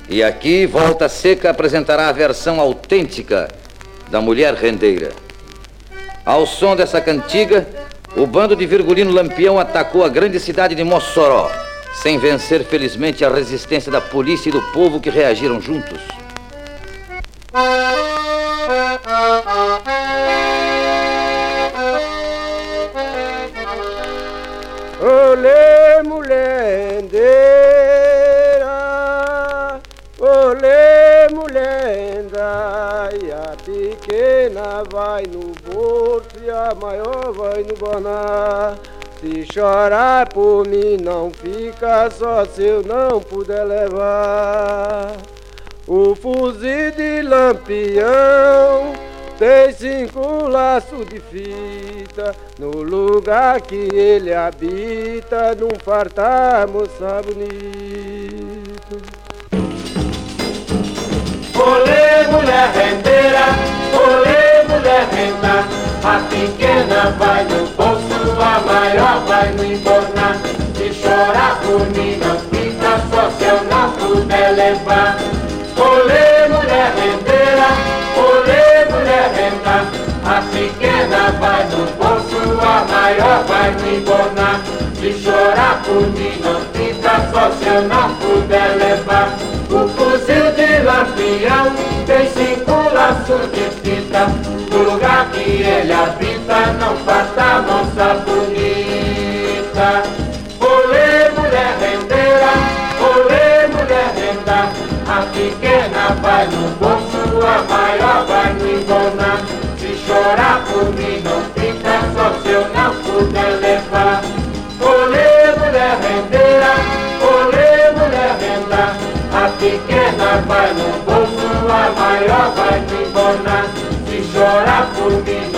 E aqui, Volta Seca apresentará a versão autêntica da Mulher Rendeira. Ao som dessa cantiga, o bando de Virgulino Lampião atacou a grande cidade de Mossoró, sem vencer, felizmente, a resistência da polícia e do povo que reagiram juntos. Olê, mulher rendeira, olê, mulher enda, e a pequena vai no bolso e a maior vai no baná. Se chorar por mim não fica só se eu não puder levar. O fuzil de Lampião tem 5 laços de fita, no lugar que ele habita, num fartar moça bonito. Olê, mulher rendeira, olê, mulher renda, a pequena vai no bolso, a maior vai no embornar. Se chorar por mim não fica só se eu não puder levar. Olê, mulher rendeira, olê, mulher renda, a pequena vai no bolso, a maior vai no embornar. Se chorar por mim não fica só se eu não puder levar. O fuzil de Lampião tem 5 laços de fita, no lugar que ele habita não falta moça bonita. Olê, mulher rendeira, olê, mulher renda, a pequena vai no bolso, a maior vai no embornar. Se chorar por mim não fica só se eu não puder levar. Olê, mulher rendeira, olê, mulher renda, a pequena vai no bolso, a maior vai no embornar. Se chorar por mim